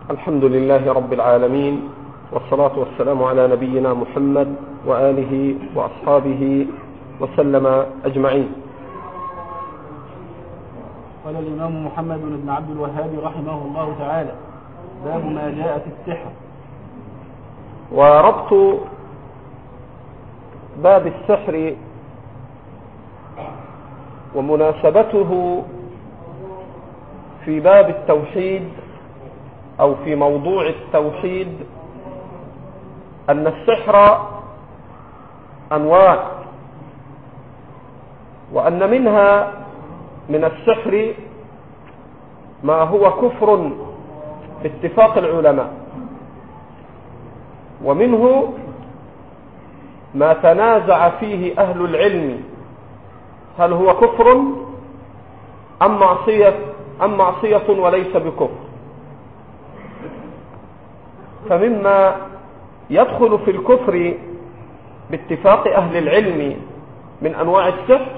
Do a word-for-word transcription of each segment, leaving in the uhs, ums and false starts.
الحمد لله رب العالمين، والصلاة والسلام على نبينا محمد وآله وأصحابه وسلم أجمعين. قال الإمام محمد بن عبد الوهاب رحمه الله تعالى: باب ما جاء في السحر. وربط باب السحر ومناسبته في باب التوحيد أو في موضوع التوحيد أن السحر أنواع، وأن منها من السحر ما هو كفر باتفاق العلماء، ومنه ما تنازع فيه أهل العلم هل هو كفر أم معصية أم معصية وليس بكفر. فمما يدخل في الكفر باتفاق أهل العلم من أنواع السحر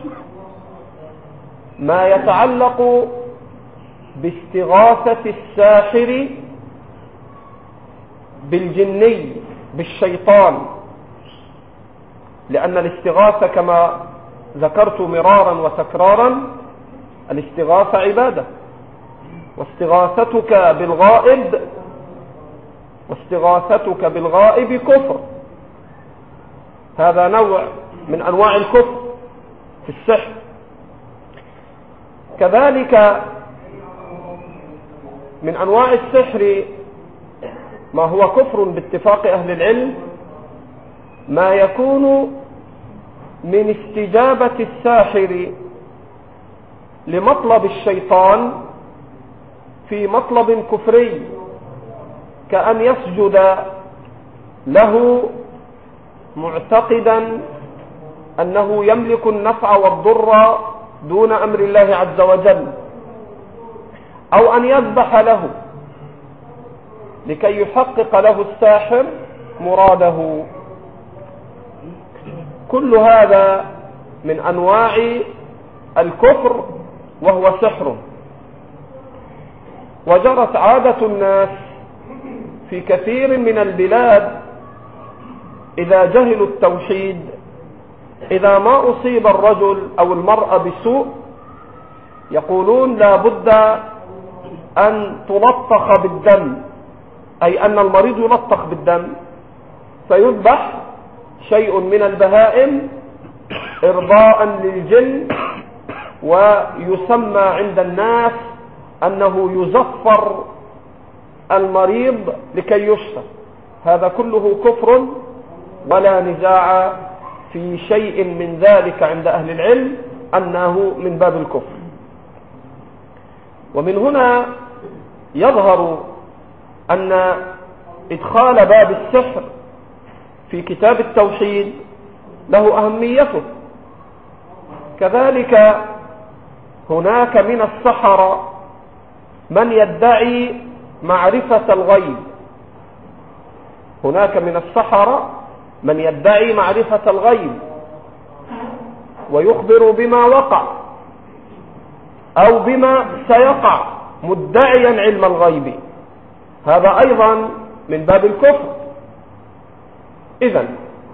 ما يتعلق باستغاثة الساحر بالجني بالشيطان، لأن الاستغاثة كما ذكرت مرارا وتكرارا الاستغاثة عبادة، واستغاثتك بالغائب واستغاثتك بالغائب كفر. هذا نوع من أنواع الكفر في السحر. كذلك من أنواع السحر ما هو كفر باتفاق أهل العلم ما يكون من استجابة الساحر لمطلب الشيطان في مطلب كفري، كأن يسجد له معتقدا أنه يملك النفع والضر دون أمر الله عز وجل، أو أن يذبح له لكي يحقق له الساحر مراده. كل هذا من أنواع الكفر وهو سحر. وجرت عادة الناس في كثير من البلاد إذا جهلوا التوحيد، إذا ما أصيب الرجل أو المرأة بسوء يقولون لا بد أن تلطخ بالدم، أي أن المريض يلطخ بالدم، فيذبح شيء من البهائم إرضاء للجن، ويسمى عند الناس أنه يزفر المريض لكي يشفى. هذا كله كفر، ولا نزاع في شيء من ذلك عند أهل العلم أنه من باب الكفر. ومن هنا يظهر أن إدخال باب السحر في كتاب التوحيد له أهميته. كذلك هناك من السحرة من يدعي معرفة الغيب، هناك من السحرة من يدعي معرفة الغيب ويخبر بما وقع أو بما سيقع مدعيا علم الغيب، هذا أيضا من باب الكفر. إذن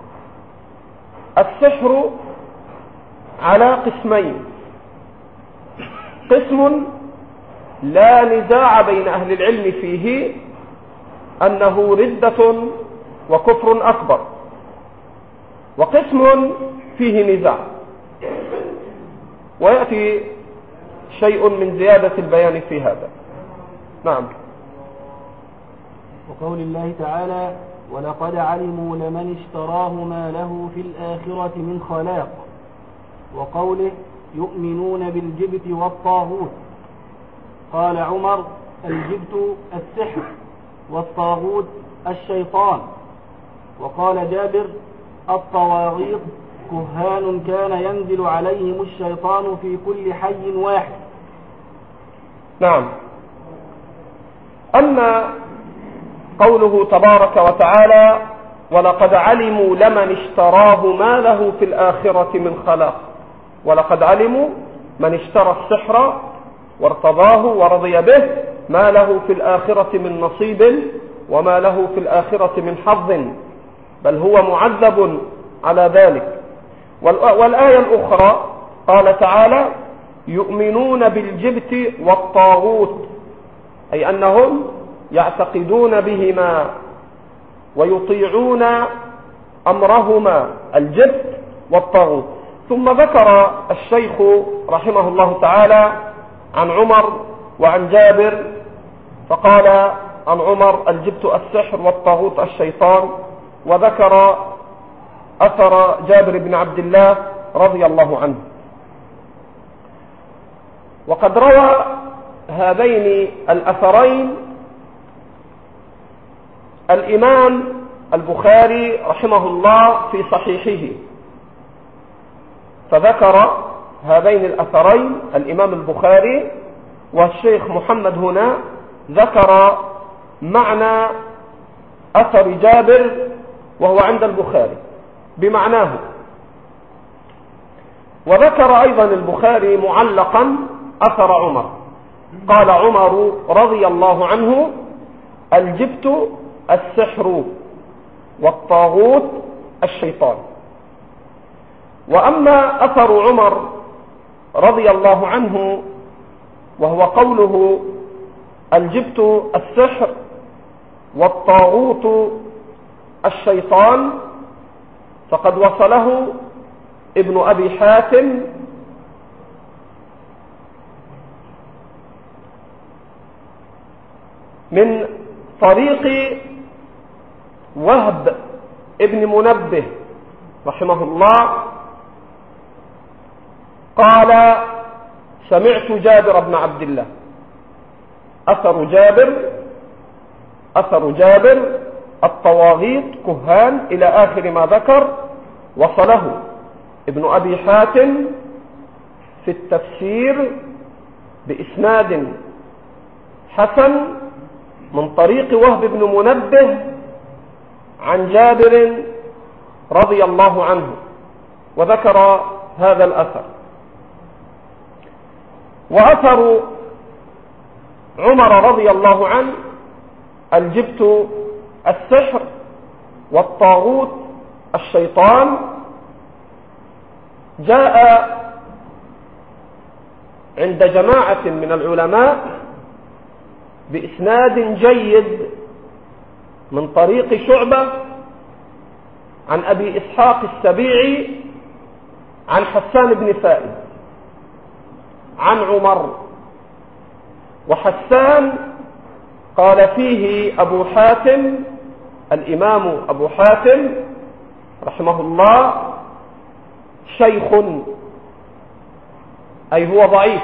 السحر على قسمين: قسم لا نزاع بين أهل العلم فيه أنه ردة وكفر أكبر، وقسم فيه نزاع، ويأتي شيء من زيادة البيان في هذا. نعم. وقول الله تعالى: ولقد علموا لمن اشتراه ما له في الآخرة من خلاق. وقوله: يؤمنون بالجبت والطاغوت. قال عمر: الجبت السحر والطاغوت الشيطان. وقال جابر: الطواغيت كهان كان ينزل عليهم الشيطان في كل حي واحد. نعم. أما قوله تبارك وتعالى: ولقد علموا لمن اشتراه ما له في الآخرة من خلاق، ولقد علموا من اشترى السحر وارتضاه ورضي به ما له في الآخرة من نصيب وما له في الآخرة من حظ، بل هو معذب على ذلك. والآية الأخرى قال تعالى: يؤمنون بالجبت والطاغوت، أي أنهم يعتقدون بهما ويطيعون أمرهما، الجبت والطاغوت. ثم ذكر الشيخ رحمه الله تعالى عن عمر وعن جابر، فقال عن عمر: الجبت السحر والطاغوت الشيطان. وذكر أثر جابر بن عبد الله رضي الله عنه. وقد روى هذين الأثرين الإمام البخاري رحمه الله في صحيحه، فذكر هذين الأثرين الإمام البخاري، والشيخ محمد هنا ذكر معنى أثر جابر وهو عند البخاري بمعناه. وذكر أيضا البخاري معلقا أثر عمر، قال عمر رضي الله عنه: الجبت السحر والطاغوت الشيطان. وأما أثر عمر رضي الله عنه وهو قوله: الجبت السحر والطاغوت الشيطان، فقد وصله ابن أبي حاتم من طريق وهب ابن منبه رحمه الله، قال: سمعت جابر بن عبد الله. أثر جابر أثر جابر الطواغيت كهان إلى آخر ما ذكر، وصله ابن أبي حاتم في التفسير بإسناد حسن من طريق وهب بن منبه عن جابر رضي الله عنه، وذكر هذا الأثر. وأثر عمر رضي الله عنه: الجبت السحر والطاغوت الشيطان، جاء عند جماعة من العلماء بإسناد جيد من طريق شعبة عن أبي إسحاق السبيعي عن حسان بن فائد عن عمر. وحسان قال فيه أبو حاتم الإمام أبو حاتم رحمه الله: شيخ، أي هو ضعيف.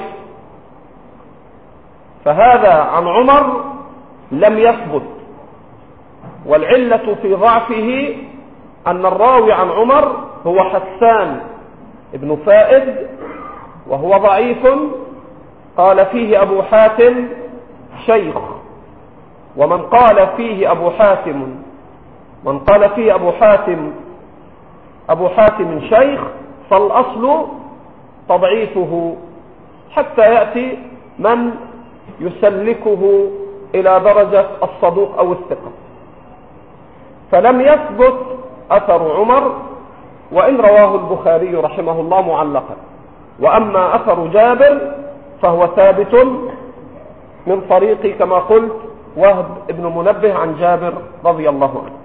فهذا عن عمر لم يثبت، والعلة في ضعفه أن الراوي عن عمر هو حسان ابن فائد وهو ضعيف. قال فيه أبو حاتم شيخ، ومن قال فيه أبو حاتم من قال فيه أبو حاتم أبو حاتم شيخ فالأصل تضعيفه حتى يأتي من يسلكه إلى درجة الصدوق أو الثقة. فلم يثبت أثر عمر، وإن رواه البخاري رحمه الله معلقا. وأما أثر جابر فهو ثابت من طريق كما قلت وهب بن منبه عن جابر رضي الله عنه.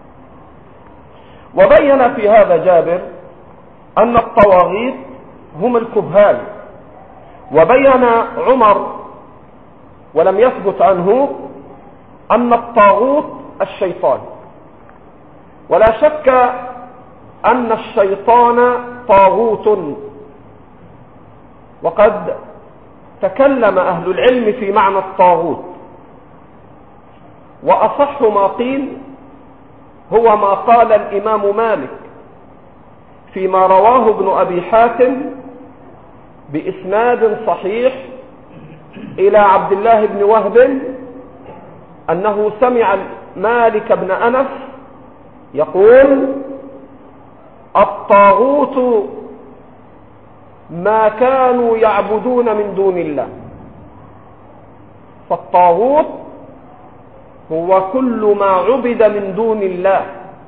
وبين في هذا جابر أن الطواغيت هم الكهان، وبين عمر ولم يثبت عنه أن الطاغوت الشيطان. ولا شك أن الشيطان طاغوت، وقد تكلم أهل العلم في معنى الطاغوت، وأصح ما قيل هو ما قال الإمام مالك فيما رواه ابن أبي حاتم بإسناد صحيح إلى عبد الله بن وهب أنه سمع مالك بن أنس يقول: الطاغوت ما كانوا يعبدون من دون الله. فالطاغوت هو كل ما عبد من دون الله.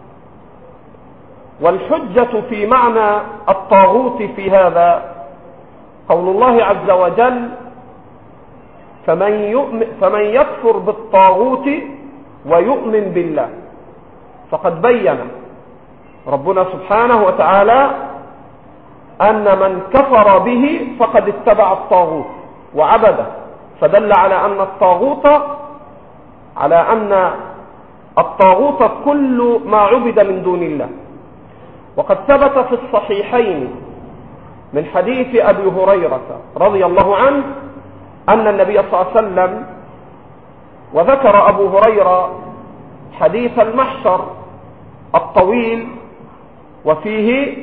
والحجة في معنى الطاغوت في هذا قول الله عز وجل: فمن, يؤمن فمن يكفر بالطاغوت ويؤمن بالله. فقد بين ربنا سبحانه وتعالى أن من كفر به فقد اتبع الطاغوت وعبده، فدل على أن الطاغوت على أن الطاغوت كل ما عبد من دون الله. وقد ثبت في الصحيحين من حديث أبي هريرة رضي الله عنه أن النبي صلى الله عليه وسلم، وذكر أبو هريرة حديث المحشر الطويل وفيه: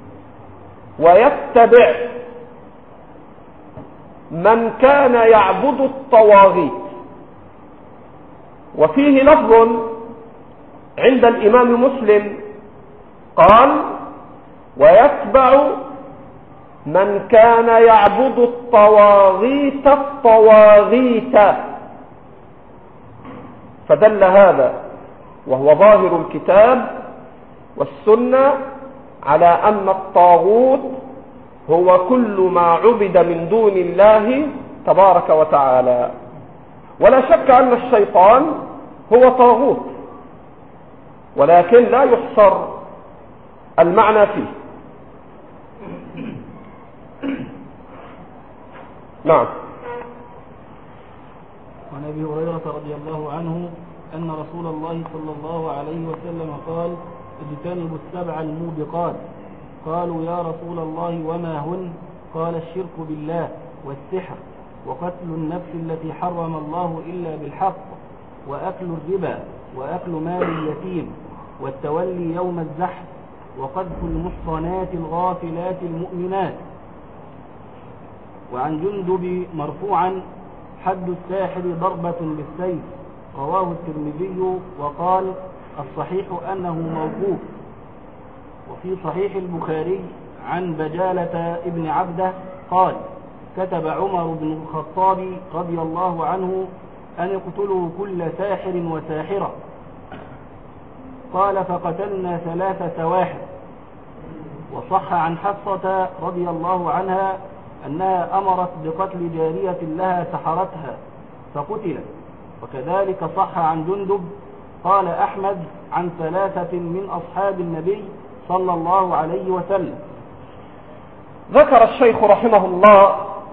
ويتبع من كان يعبد الطواغيت. وفيه لفظ عند الإمام مسلم قال: ويتبع من كان يعبد الطواغيت الطواغيت. فدل هذا وهو ظاهر الكتاب والسنة على أن الطاغوت هو كل ما عبد من دون الله تبارك وتعالى. ولا شك أن الشيطان هو طاغوت، ولكن لا يحصر المعنى فيه. نعم. عن أبي هريرة رضي الله عنه أن رسول الله صلى الله عليه وسلم قال: اجتنبوا السبع الموبقات. قالوا: يا رسول الله وما هن؟ قال: الشرك بالله، والسحر، وقتل النفس التي حرم الله إلا بالحق، وأكل الربا، وأكل مال اليتيم، والتولي يوم الزحف، وقذف المحصنات الغافلات المؤمنات. وعن جندب مرفوعا: حد الساحر ضربة بالسيف. رواه الترمذي وقال: الصحيح أنه موقوف. وفي صحيح البخاري عن بجالة ابن عبده قال: كتب عمر بن الخطاب رضي الله عنه أن اقتلوا كل ساحر وساحرة. قال: فقتلنا ثلاث سواحر. وصح عن حفصة رضي الله عنها أنها أمرت بقتل جارية لها سحرتها فقتلت. وكذلك صح عن جندب. قال أحمد: عن ثلاثة من أصحاب النبي صلى الله عليه وسلم. ذكر الشيخ رحمه الله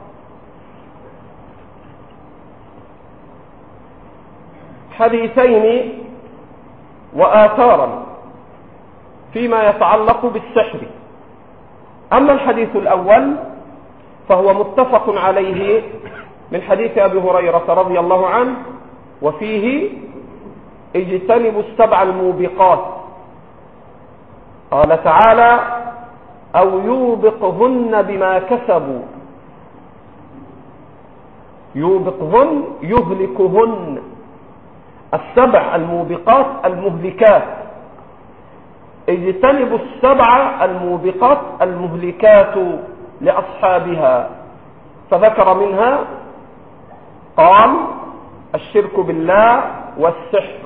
حديثين وآثارا فيما يتعلق بالسحر. أما الحديث الأول فهو متفق عليه من حديث أبي هريرة رضي الله عنه، وفيه: اجتنبوا السبع الموبقات. قال تعالى: أو يوبقهن بما كسبوا. يوبقهن يهلكهن. السبع الموبقات المهلكات. اجتنبوا السبع الموبقات المهلكات لأصحابها. فذكر منها قال: الشرك بالله والسحر.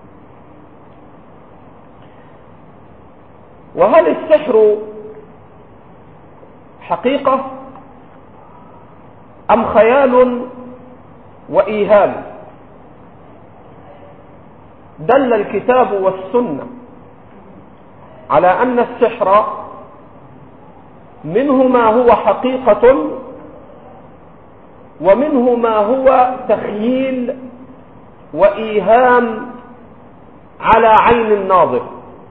وهل السحر حقيقة أم خيال وإيهام؟ دل الكتاب والسنة على أن السحر منه ما هو حقيقة ومنه ما هو تخييل وإيهام على عين الناظر.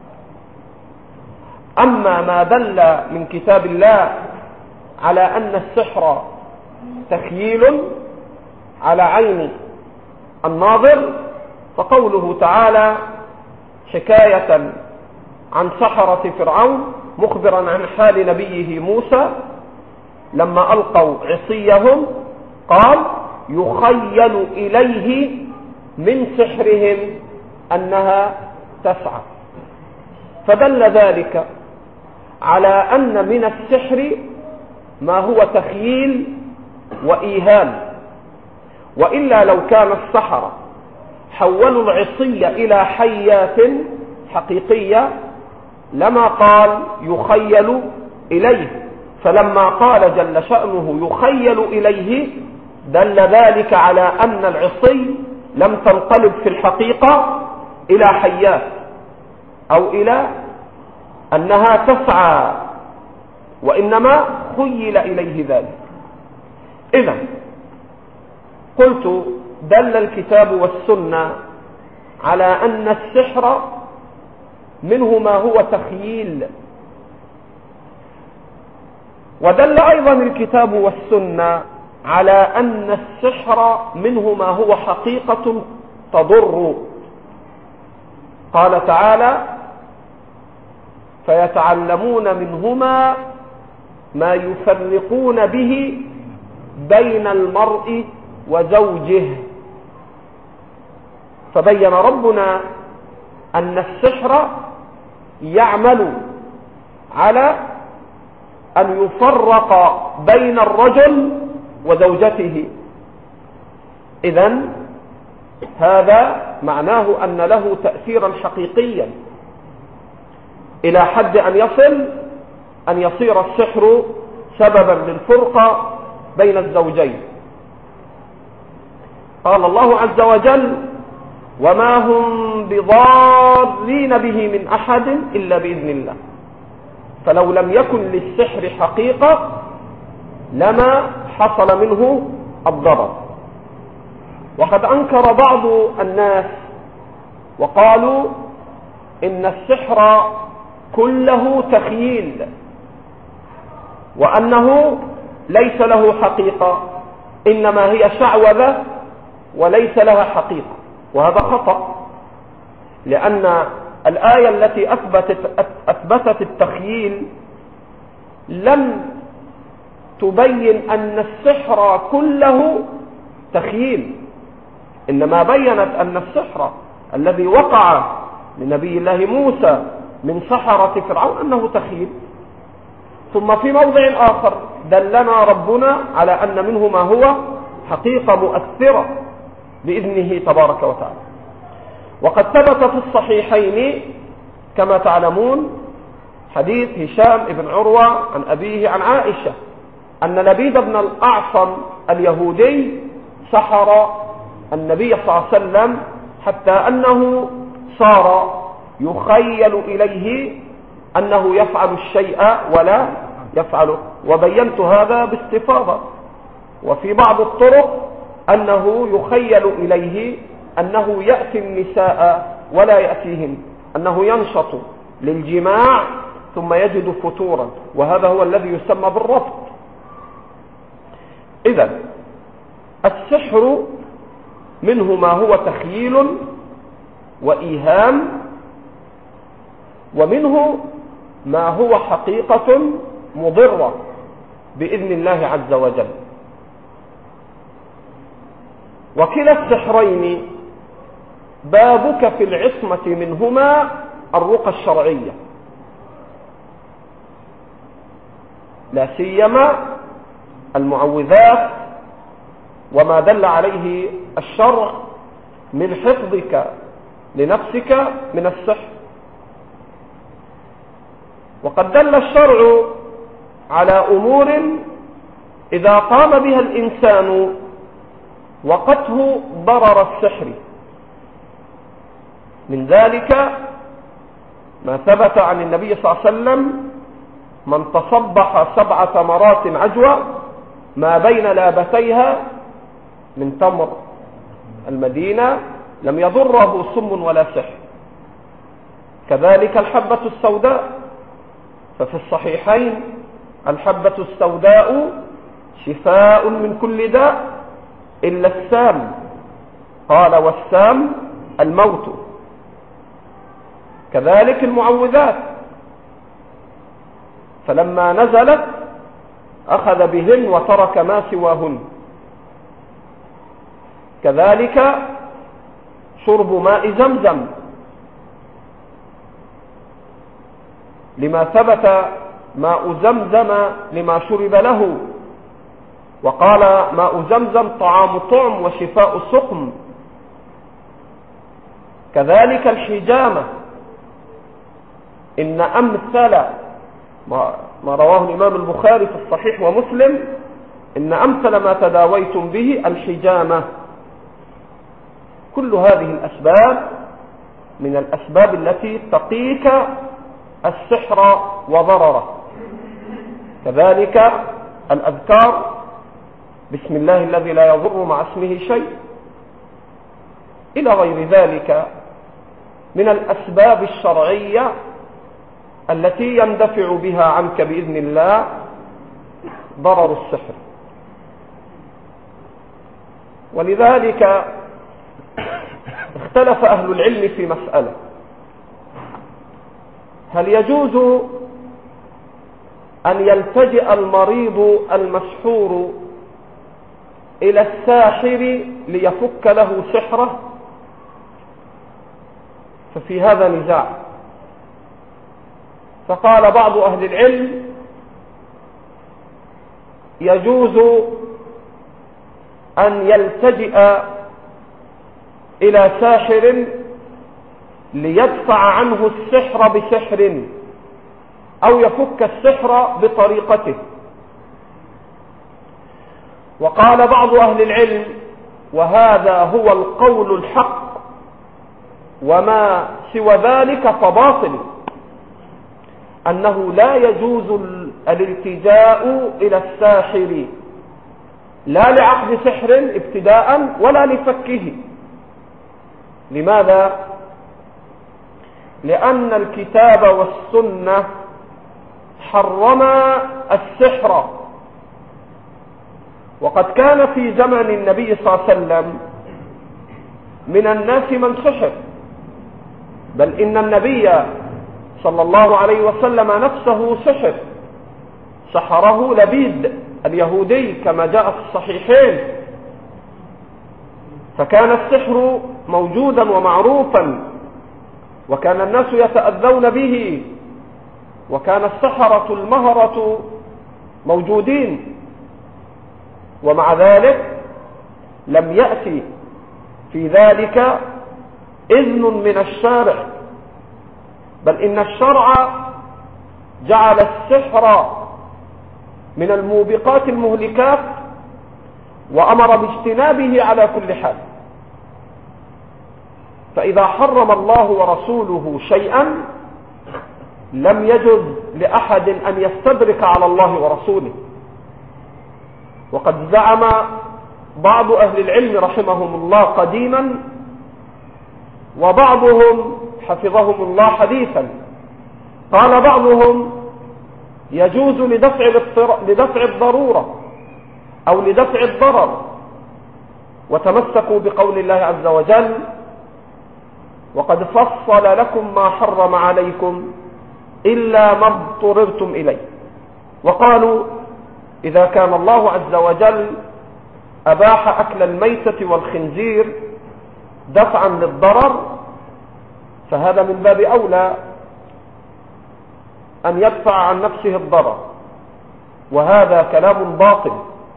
أما ما دل من كتاب الله على أن السحر تخييل على عين الناظر فقوله تعالى حكاية عن سحرة فرعون مخبرا عن حال نبيه موسى لما ألقوا عصيهم قال: يخيل إليه من سحرهم أنها تسعى. فدل ذلك على أن من السحر ما هو تخييل وإيهام، وإلا لو كان السحرة حولوا العصي إلى حيات حقيقية لما قال يخيل إليه، فلما قال جل شأنه يخيل إليه دل ذلك على أن العصي لم تنقلب في الحقيقة إلى حيات أو إلى أنها تسعى، وإنما خيل إليه ذلك. إذن قلت دل الكتاب والسنة على أن السحر منه ما هو تخييل، ودل أيضا الكتاب والسنة على أن السحر منه ما هو حقيقة تضر. قال تعالى فيتعلمون منهما ما يفرقون به بين المرء وزوجه. فبين ربنا أن السحر يعمل على أن يفرق بين الرجل وزوجته. إذن هذا معناه أن له تأثيرا حقيقيا إلى حد أن يصل أن يصير السحر سببا للفرقة بين الزوجين. قال الله عز وجل وما هم بضارين به من أحد إلا بإذن الله. فلو لم يكن للسحر حقيقة لما حصل منه الضرر. وقد أنكر بعض الناس وقالوا إن السحر كله تخييل وأنه ليس له حقيقة، إنما هي شعوذة وليس لها حقيقة، وهذا خطأ، لأن الآية التي أثبتت, أثبتت التخييل لم تبين أن السحر كله تخييل، إنما بينت أن السحر الذي وقع لنبي الله موسى من سحرة فرعون أنه تخييل. ثم في موضع آخر دلنا ربنا على أن منه ما هو حقيقة مؤثرة بإذنه تبارك وتعالى. وقد ثبت في الصحيحين كما تعلمون حديث هشام بن عروة عن أبيه عن عائشة أن لبيد بن الأعصم اليهودي سحر النبي صلى الله عليه وسلم حتى أنه صار يخيل إليه أنه يفعل الشيء ولا يفعله، وبينت هذا باستفاضة. وفي بعض الطرق أنه يخيل إليه أنه يأتي النساء ولا يأتيهن، أنه ينشط للجماع ثم يجد فتورا، وهذا هو الذي يسمى بالربط. إذن السحر منه ما هو تخييل وإيهام، ومنه ما هو حقيقة مضرة بإذن الله عز وجل. وكلا السحرين بابك في العصمة منهما الرقى الشرعية، لا سيما المعوذات وما دل عليه الشرع من حفظك لنفسك من السحر. وقد دل الشرع على أمور إذا قام بها الإنسان وقته ضرر السحر. من ذلك ما ثبت عن النبي صلى الله عليه وسلم من تصبح سبع تمرات عجوة ما بين لابتيها من تمر المدينة لم يضره سم ولا سحر. كذلك الحبة السوداء، ففي الصحيحين الحبة السوداء شفاء من كل داء إلا السام، قال والسام الموت. كذلك المعوذات، فلما نزلت أخذ بهن وترك ما سواهن. كذلك شرب ماء زمزم لما ثبت ماء زمزم لما شرب له وقال ماء زمزم طعام طعم وشفاء سقم. كذلك الحجامة، إن أمثل ما رواه الإمام البخاري في الصحيح ومسلم، إن أمثل ما تداويتم به الحجامة. كل هذه الأسباب من الأسباب التي تقيك السحر وضرره. كذلك الأذكار، بسم الله الذي لا يضر مع اسمه شيء، إلى غير ذلك من الأسباب الشرعية التي يندفع بها عنك بإذن الله ضرر السحر. ولذلك اختلف أهل العلم في مسألة: هل يجوز أن يلتجئ المريض المسحور إلى الساحر ليفك له سحره؟ ففي هذا نزاع. فقال بعض أهل العلم: يجوز أن يلتجئ إلى ساحر ليدفع عنه السحر بسحر أو يفك السحر بطريقته. وقال بعض أهل العلم، وهذا هو القول الحق، وما سوى ذلك فباطل، أنه لا يجوز الالتجاء إلى الساحر لا لعقد سحر ابتداء ولا لفكه. لماذا؟ لأن الكتاب والسنة حرما السحر، وقد كان في زمن النبي صلى الله عليه وسلم من الناس من سحر، بل إن النبي صلى الله عليه وسلم نفسه سحر، سحره لبيد اليهودي كما جاء في الصحيحين. فكان السحر موجودا ومعروفا، وكان الناس يتأذون به، وكان السحرة المهرة موجودين، ومع ذلك لم يأتي في ذلك إذن من الشارع، بل إن الشرع جعل السحر من الموبقات المهلكات وأمر باجتنابه على كل حال. فإذا حرم الله ورسوله شيئا لم يجوز لأحد أن يستدرك على الله ورسوله. وقد زعم بعض أهل العلم رحمهم الله قديما، وبعضهم حفظهم الله حديثا، قال بعضهم: يجوز لدفع لدفع الضرورة أو لدفع الضرر، وتمسكوا بقول الله عز وجل: وقد فصل لكم ما حرم عليكم إلا ما اضطررتم إليه. وقالوا: إذا كان الله عز وجل أباح أكل الميتة والخنزير دفعا للضرر، فهذا من باب أولى أن يدفع عن نفسه الضرر، وهذا كلام باطل،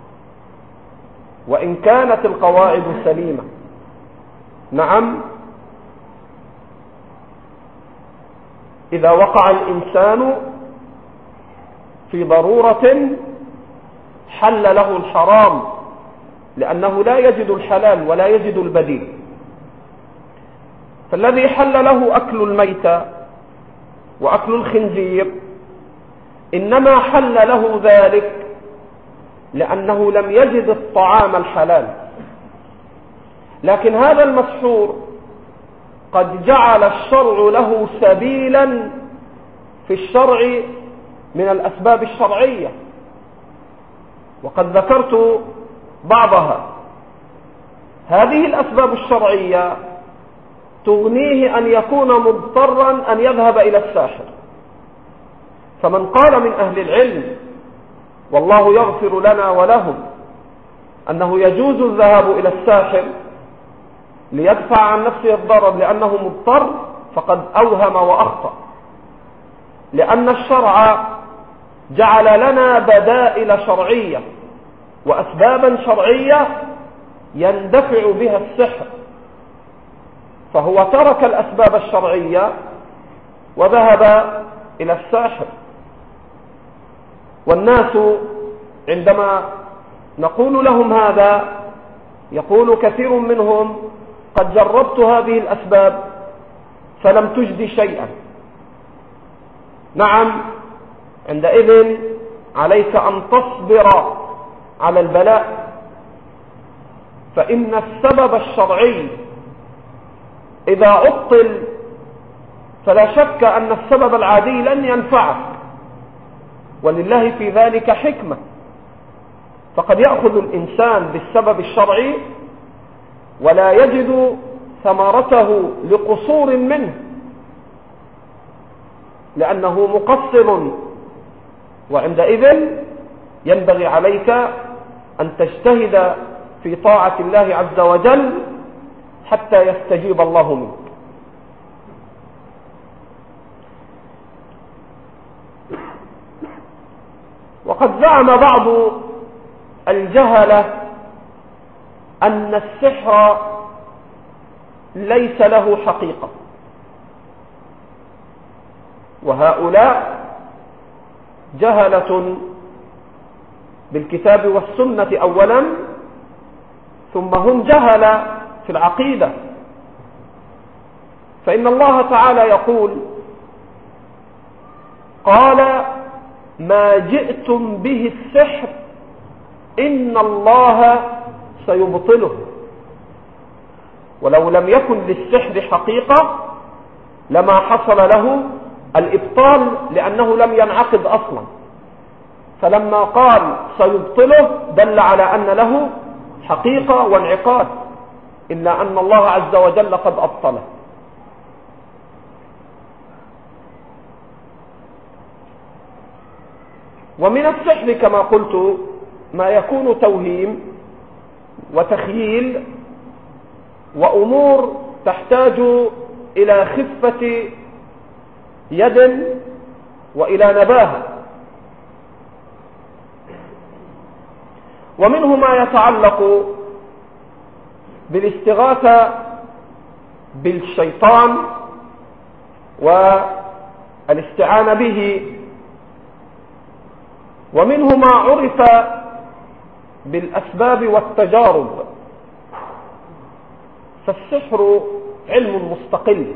وإن كانت القواعد سليمة. نعم، إذا وقع الإنسان في ضرورة حل له الحرام لأنه لا يجد الحلال ولا يجد البديل. فالذي حل له أكل الميتة وأكل الخنزير إنما حل له ذلك لأنه لم يجد الطعام الحلال. لكن هذا المسحور قد جعل الشرع له سبيلا في الشرع من الأسباب الشرعية، وقد ذكرت بعضها. هذه الأسباب الشرعية تغنيه أن يكون مضطرا أن يذهب إلى الساحر. فمن قال من أهل العلم، والله يغفر لنا ولهم، أنه يجوز الذهاب إلى الساحر ليدفع عن نفسه الضرر لأنه مضطر، فقد أوهم وأخطأ، لأن الشرع جعل لنا بدائل شرعية وأسبابا شرعية يندفع بها السحر، فهو ترك الأسباب الشرعية وذهب إلى الساحر. والناس عندما نقول لهم هذا يقول كثير منهم قد جربت هذه الأسباب فلم تجدي شيئا. نعم، عندئذ عليك أن تصبر على البلاء، فإن السبب الشرعي إذا عطل فلا شك أن السبب العادي لن ينفعك، ولله في ذلك حكمة. فقد يأخذ الإنسان بالسبب الشرعي ولا يجد ثمرته لقصور منه، لأنه مقصر، وعندئذ ينبغي عليك أن تجتهد في طاعة الله عز وجل حتى يستجيب الله منك. وقد زعم بعض الجهلة أن السحر ليس له حقيقة، وهؤلاء جهلة بالكتاب والسنة أولا، ثم هم جهلة في العقيدة. فإن الله تعالى يقول: قال ما جئتم به السحر إن الله سيبطله. ولو لم يكن للسحر حقيقة لما حصل له الإبطال، لأنه لم ينعقد أصلا. فلما قال سيبطله دل على أن له حقيقة وانعقاد، إلا أن الله عز وجل قد أبطله. ومن السحر كما قلت ما يكون توهيم وتخييل وأمور تحتاج إلى خفة يد وإلى نباهة. ومنه ما يتعلق بالاستغاثة بالشيطان والاستعانة به، ومنه ما عرف بالأسباب والتجارب. فالسحر علم مستقل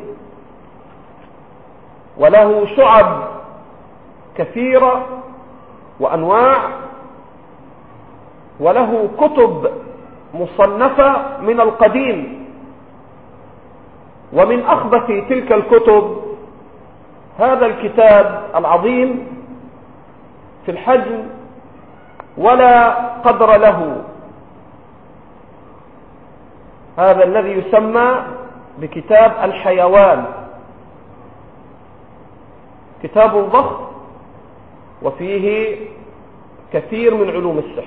وله شعب كثيرة وأنواع، وله كتب مصنفة من القديم. ومن أخبث تلك الكتب هذا الكتاب العظيم في الحجم ولا قدر له، هذا الذي يسمى بكتاب الحيوان. كتاب ضخم وفيه كثير من علوم السحر.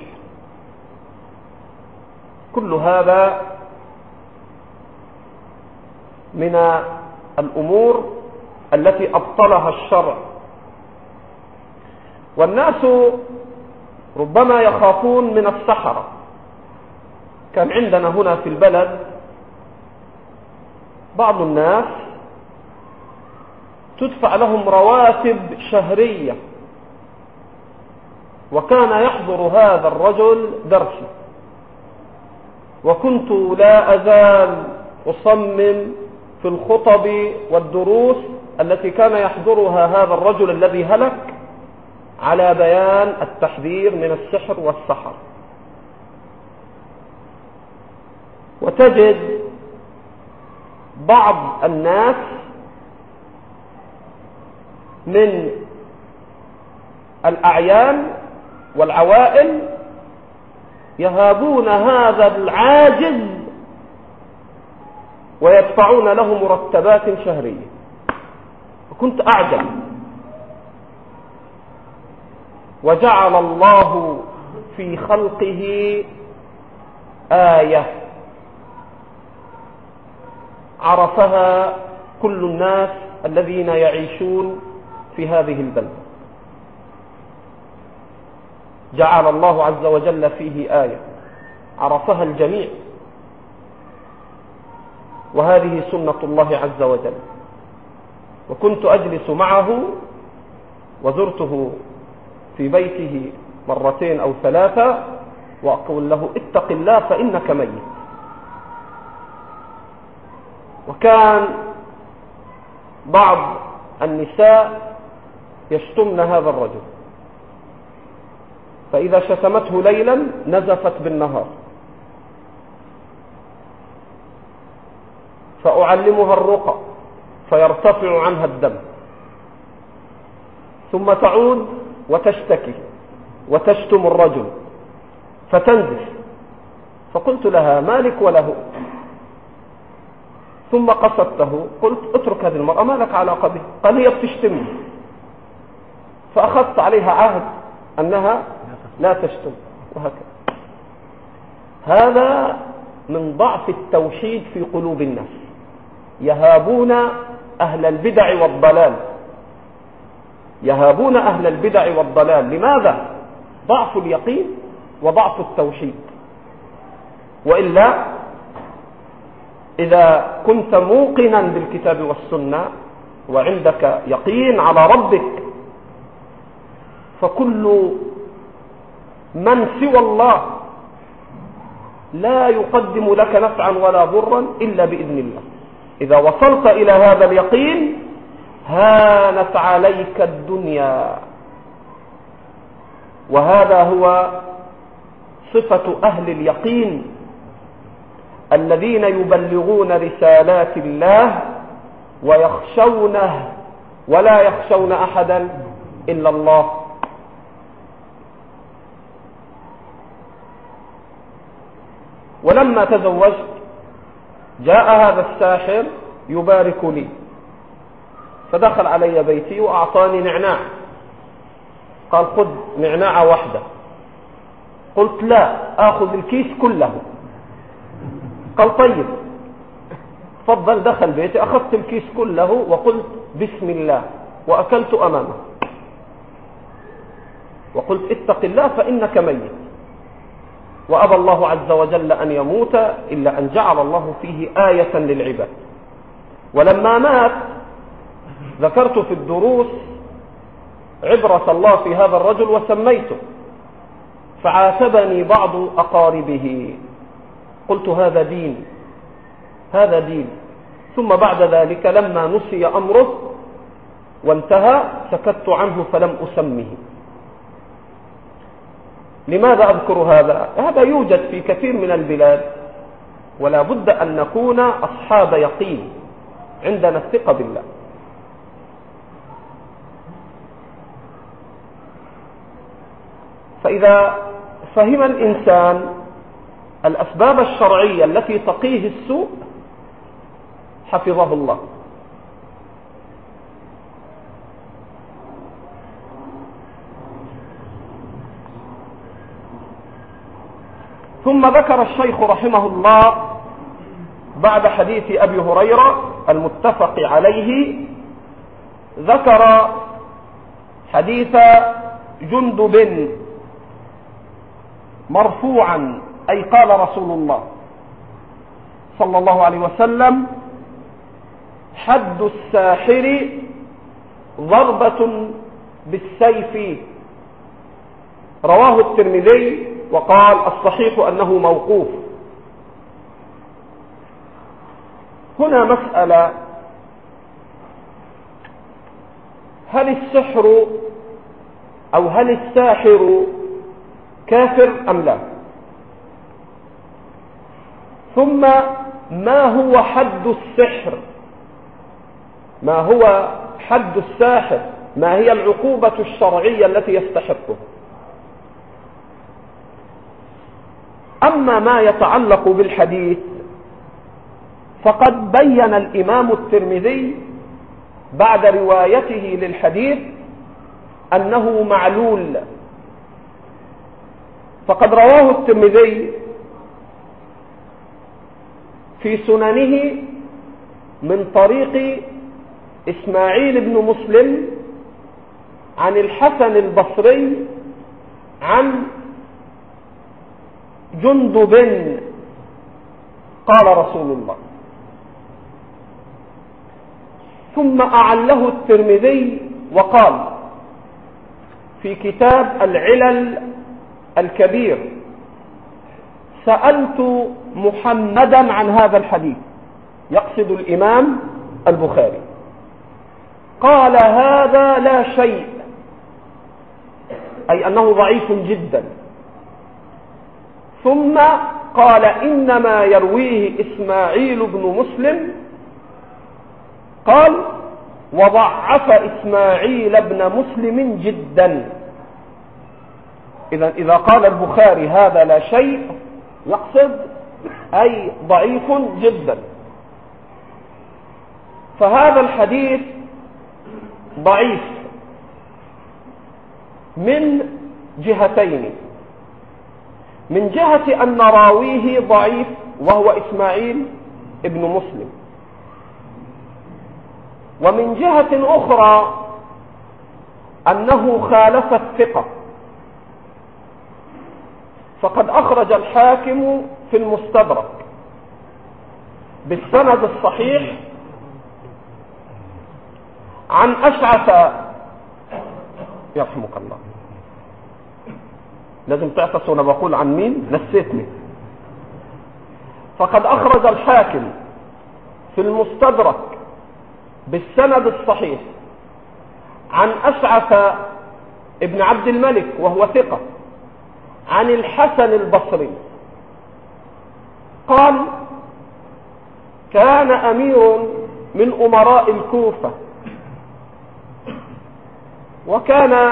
كل هذا من الأمور التي أبطلها الشرع. والناس ربما يخافون من السحرة. كان عندنا هنا في البلد بعض الناس تدفع لهم رواتب شهرية، وكان يحضر هذا الرجل درسي، وكنت لا أزال أصمم في الخطب والدروس التي كان يحضرها هذا الرجل الذي هلك على بيان التحذير من السحر والسحر. وتجد بعض الناس من الأعيان والعوائل يهابون هذا العاجز ويدفعون له مرتبات شهرية. وكنت أعجب. وجعل الله في خلقه آية عرفها كل الناس الذين يعيشون في هذه البلدة. جعل الله عز وجل فيه آية عرفها الجميع، وهذه سنة الله عز وجل. وكنت أجلس معه وزرته في بيته مرتين أو ثلاثة وأقول له اتق الله فإنك ميت. وكان بعض النساء يشتمن هذا الرجل، فإذا شتمته ليلا نزفت بالنهار، فأعلمها الرقى فيرتفع عنها الدم، ثم تعود وتشتكي وتشتم الرجل فتنزف. فقلت لها ما لك وله؟ ثم قصدته، قلت اترك هذه المرأة، ما لك علاقة به؟ قال هي بتشتمني. فأخذت عليها عهد أنها لا تشتم، وهكذا. هذا من ضعف التوحيد في قلوب الناس، يهابون أهل البدع والضلال، يهابون أهل البدع والضلال. لماذا؟ ضعف اليقين وضعف التوحيد. وإلا إذا كنت موقنا بالكتاب والسنة وعندك يقين على ربك، فكل من سوى الله لا يقدم لك نفعا ولا ضرا إلا بإذن الله. إذا وصلت إلى هذا اليقين هانت عليك الدنيا. وهذا هو صفة أهل اليقين الذين يبلغون رسالات الله ويخشونه ولا يخشون أحدا إلا الله. ولما تزوجت جاء هذا الساحر يبارك لي، فدخل علي بيتي وأعطاني نعناع، قال خذ نعناع واحدة. قلت لا، آخذ الكيس كله. قال طيب تفضل. دخل بيتي، أخذت الكيس كله وقلت بسم الله وأكلت أمامه وقلت اتق الله فإنك ميت. وأبى الله عز وجل أن يموت إلا أن جعل الله فيه آية للعباد. ولما مات ذكرت في الدروس عبرة الله في هذا الرجل وسميته، فعاتبني بعض أقاربه، قلت هذا دين، هذا دين. ثم بعد ذلك لما نسي أمره وانتهى سكت عنه فلم أسمه. لماذا أذكر هذا؟ هذا يوجد في كثير من البلاد، ولا بد أن نكون أصحاب يقين عندنا الثقة بالله. فإذا فهم الإنسان الأسباب الشرعية التي تقيه السوء حفظه الله. ثم ذكر الشيخ رحمه الله بعد حديث أبي هريرة المتفق عليه، ذكر حديث جندب مرفوعا، أي قال رسول الله صلى الله عليه وسلم حد الساحر ضربة بالسيف. رواه الترمذي وقال الصحيح أنه موقوف. هنا مسألة، هل السحر أو هل الساحر كافر أم لا؟ ثم ما هو حد السحر؟ ما هو حد الساحر؟ ما هي العقوبة الشرعية التي يستحقه؟ أما ما يتعلق بالحديث فقد بين الإمام الترمذي بعد روايته للحديث أنه معلول. فقد رواه الترمذي في سننه من طريق إسماعيل بن مسلم عن الحسن البصري عن جندب قال رسول الله. ثم أعله الترمذي وقال في كتاب العلل الكبير: سألت محمدا عن هذا الحديث، يقصد الإمام البخاري، قال هذا لا شيء، أي أنه ضعيف جدا. ثم قال إنما يرويه إسماعيل بن مسلم. قال وضعف إسماعيل بن مسلم جدا. إذا إذا قال البخاري هذا لا شيء يقصد أي ضعيف جدا. فهذا الحديث ضعيف من جهتين: من جهة أن راويه ضعيف وهو إسماعيل ابن مسلم، ومن جهة أخرى أنه خالف الثقة. فقد أخرج الحاكم في المستدرك بالسند الصحيح عن أشعث، يرحمك الله، لازم تعتصوا أنا بقول عن مين، نسيتني. فقد أخرج الحاكم في المستدرك بالسند الصحيح عن أشعث ابن عبد الملك وهو ثقة عن الحسن البصري قال: كان أمير من أمراء الكوفة، وكان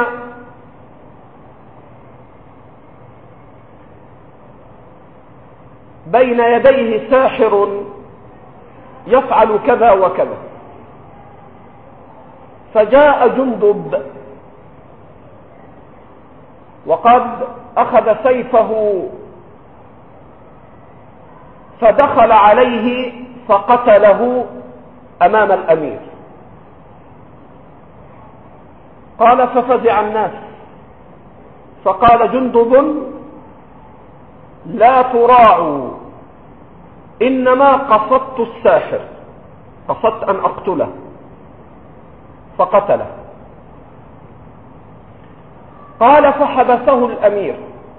بين يديه ساحر يفعل كذا وكذا، فجاء جندب وقد أخذ سيفه فدخل عليه فقتله أمام الأمير. قال: ففزع الناس، فقال جندب: لا تراعوا، إنما قصدت الساحر، قصدت أن أقتله، فقتله. قال: فحبسه الأمير،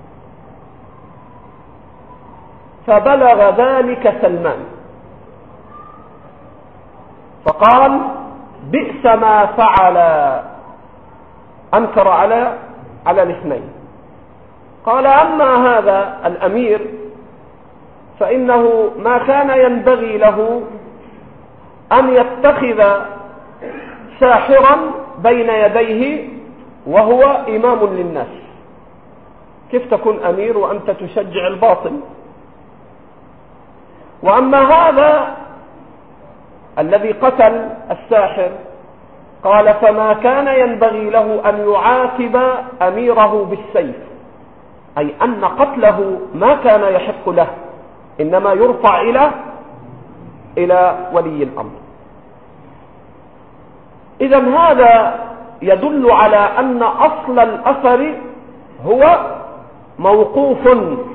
فبلغ ذلك سلمان، فقال: بئس ما فعل، أنكر على على الاثنين. قال: أما هذا الأمير فإنه ما كان ينبغي له أن يتخذ ساحرا بين يديه وهو إمام للناس. كيف تكون أمير وأنت تشجع الباطل؟ وأما هذا الذي قتل الساحر قال: فما كان ينبغي له أن يعاتب أميره بالسيف، أي أن قتله ما كان يحق له، إنما يرفع إلى إلى ولي الأمر. إذن هذا يدل على أن أصل الأثر هو موقوف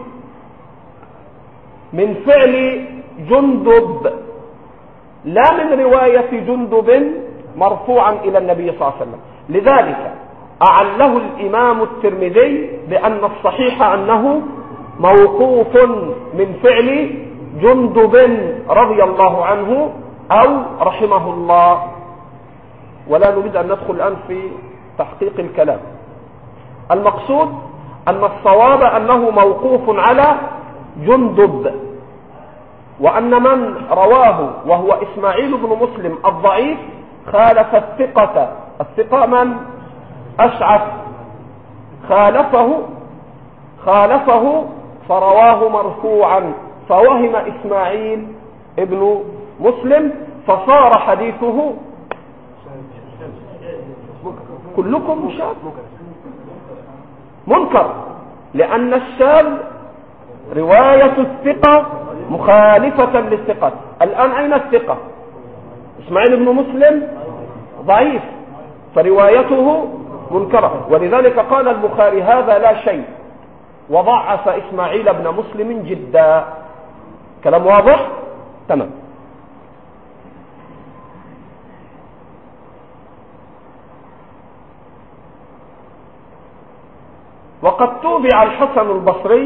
من فعل جندب، لا من رواية جندب مرفوعا إلى النبي صلى الله عليه وسلم. لذلك أعله الإمام الترمذي بأن الصحيح أنه موقوف من فعل جندب رضي الله عنه أو رحمه الله. ولا نريد أن ندخل الآن في تحقيق الكلام. المقصود أن الصواب أنه موقوف على جندب، وأن من رواه وهو إسماعيل بن مسلم الضعيف خالف الثقة. الثقة من؟ أشعث، خالفه خالفه فرواه مرفوعا، فوهم إسماعيل ابن مسلم فصار حديثه كلكم شاذ منكر، لأن الشاذ رواية الثقة مخالفة للثقة. الآن أين الثقة؟ إسماعيل بن مسلم ضعيف، فروايته منكرا. ولذلك قال البخاري هذا لا شيء، وضعف إسماعيل بن مسلم جدا. كلام واضح؟ تمام. وقد توبع الحسن البصري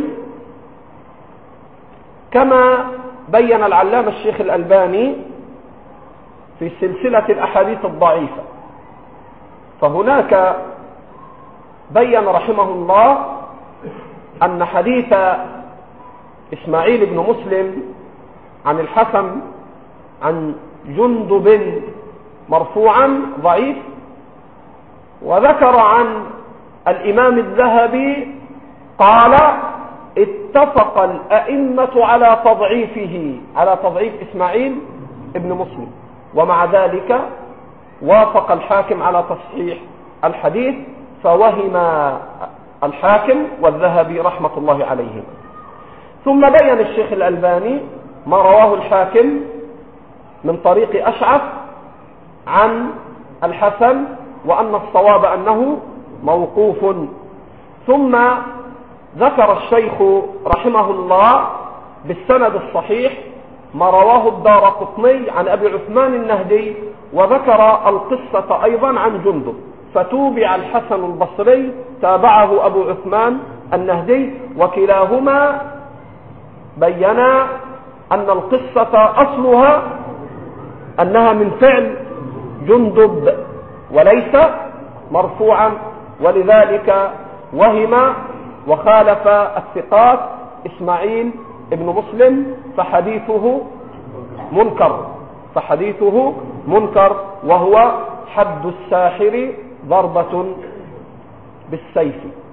كما بين العلامة الشيخ الألباني في سلسلة الأحاديث الضعيفة. فهناك بين رحمه الله أن حديث إسماعيل بن مسلم عن الحسن عن جندب مرفوعا ضعيف، وذكر عن الإمام الذهبي قال اتفق الأئمة على تضعيفه، على تضعيف إسماعيل ابن مسلم، ومع ذلك وافق الحاكم على تصحيح الحديث، فوهم الحاكم والذهبي رحمة الله عليهم. ثم بين الشيخ الألباني ما رواه الحاكم من طريق أشعث عن الحسن، وأن الصواب أنه موقوف. ثم ذكر الشيخ رحمه الله بالسند الصحيح ما رواه الدارقطني عن أبي عثمان النهدي، وذكر القصة أيضا عن جندب، فتوبع الحسن البصري تابعه أبو عثمان النهدي، وكلاهما بينا أن القصة أصلها أنها من فعل جندب وليس مرفوعا، ولذلك وهم وخالف الثقات إسماعيل ابن مسلم فحديثه منكر، فحديثه منكر، وهو حد الساحر ضربة بالسيف.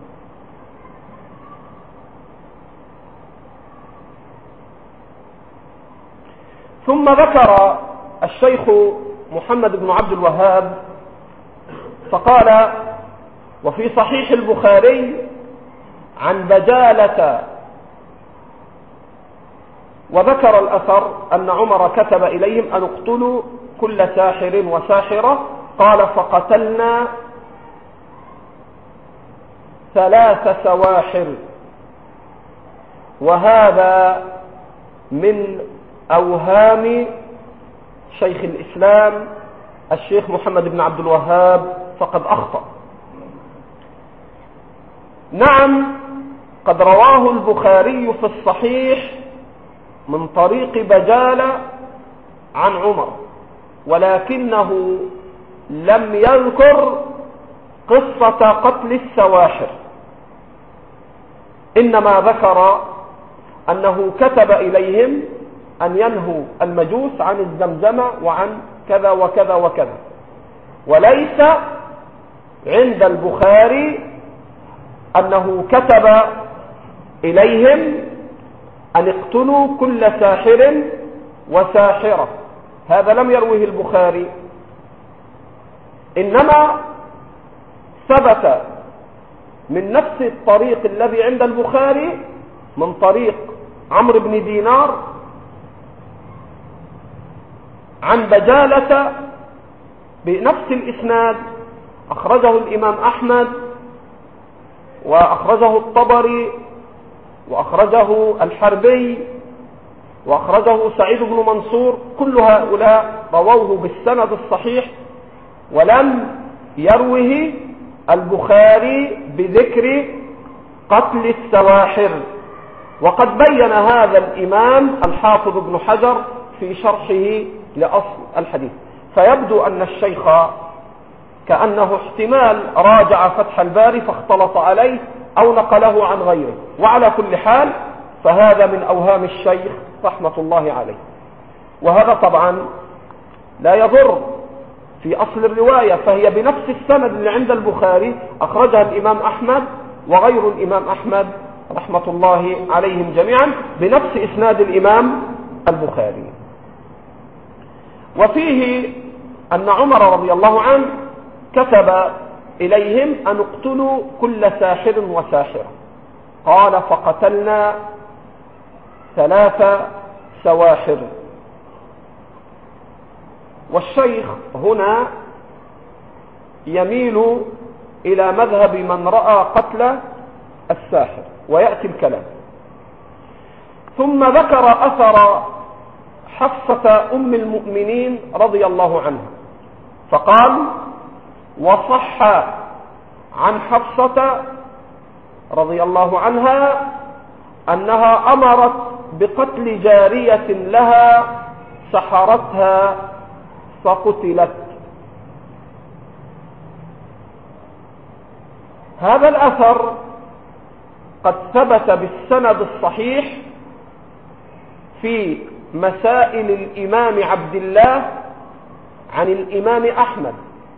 ثم ذكر الشيخ محمد بن عبد الوهاب فقال وفي صحيح البخاري عن بجالة، وذكر الأثر أن عمر كتب إليهم أن اقتلوا كل ساحر وساحرة، قال فقتلنا ثلاث سواحر. وهذا من أوهام شيخ الإسلام الشيخ محمد بن عبد الوهاب، فقد أخطأ. نعم قد رواه البخاري في الصحيح من طريق بجالة عن عمر، ولكنه لم يذكر قصة قتل السواحر، إنما ذكر أنه كتب إليهم أن ينهوا المجوس عن الزمزمة وعن كذا وكذا وكذا، وليس عند البخاري أنه كتب إليهم أن اقتلوا كل ساحر وساحرة، هذا لم يروه البخاري، إنما ثبت من نفس الطريق الذي عند البخاري من طريق عمرو بن دينار عن بجالة بنفس الإسناد، أخرجه الإمام أحمد وأخرجه الطبري وأخرجه الحربي وأخرجه سعيد بن منصور، كل هؤلاء رووه بالسند الصحيح، ولم يروه البخاري بذكر قتل السواحر. وقد بين هذا الإمام الحافظ ابن حجر في شرحه لأصل الحديث، فيبدو أن الشيخ كأنه احتمال راجع فتح الباري فاختلط عليه أو نقله عن غيره، وعلى كل حال فهذا من أوهام الشيخ رحمة الله عليه. وهذا طبعا لا يضر في أصل الرواية، فهي بنفس السند اللي عند البخاري أخرجها الإمام أحمد وغير الإمام أحمد رحمة الله عليهم جميعا بنفس إسناد الإمام البخاري. وفيه أن عمر رضي الله عنه كتب إليهم أن اقتلوا كل ساحر وساحرة، قال فقتلنا ثلاث سواحر. والشيخ هنا يميل إلى مذهب من رأى قتل الساحر، ويأتي الكلام. ثم ذكر أثر حفصة أم المؤمنين رضي الله عنها فقال: وصح عن حفصة رضي الله عنها أنها أمرت بقتل جارية لها سحرتها فقتلت. هذا الأثر قد ثبت بالسند الصحيح في مسائل الإمام عبد الله عن الإمام أحمد،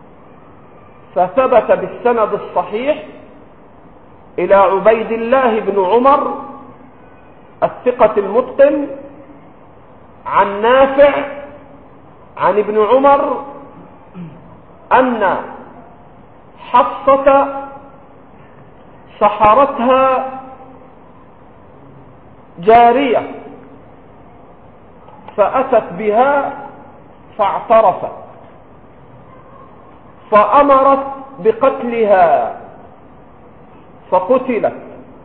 فثبت بالسند الصحيح إلى عبيد الله بن عمر الثقة المتقن عن نافع عن ابن عمر أن حفصة سحرتها جارية فأتت بها فاعترفت فأمرت بقتلها فقتلت،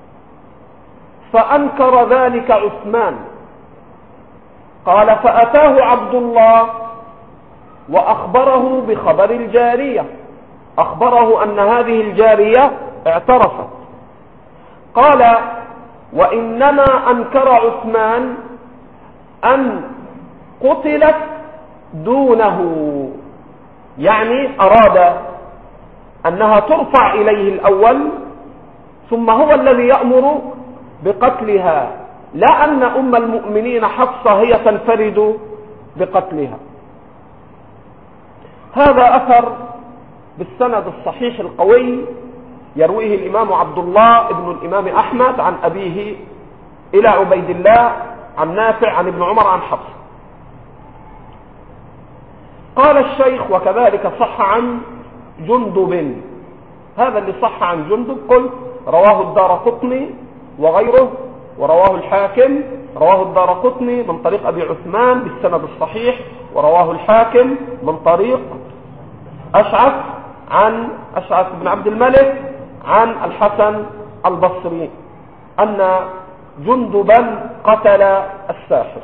فأنكر ذلك عثمان. قال: فأتاه عبد الله وأخبره بخبر الجارية، أخبره أن هذه الجارية اعترفت. قال: وإنما أنكر عثمان أن قتلت دونه، يعني أراد أنها ترفع إليه الأول ثم هو الذي يأمر بقتلها، لا أن أم المؤمنين حفصة هي تنفرد بقتلها. هذا أثر بالسند الصحيح القوي يرويه الإمام عبد الله ابن الإمام أحمد عن أبيه إلى عبيد الله عن نافع عن ابن عمر عن حفصة. قال الشيخ: وكذلك صح عن جندب. هذا اللي صح عن جندب قلت رواه الدارقطني وغيره، ورواه الحاكم، رواه الدارقطني من طريق أبي عثمان بالسند الصحيح، ورواه الحاكم من طريق أشعث عن أشعث بن عبد الملك عن الحسن البصري أن جندبا قتل الساحر.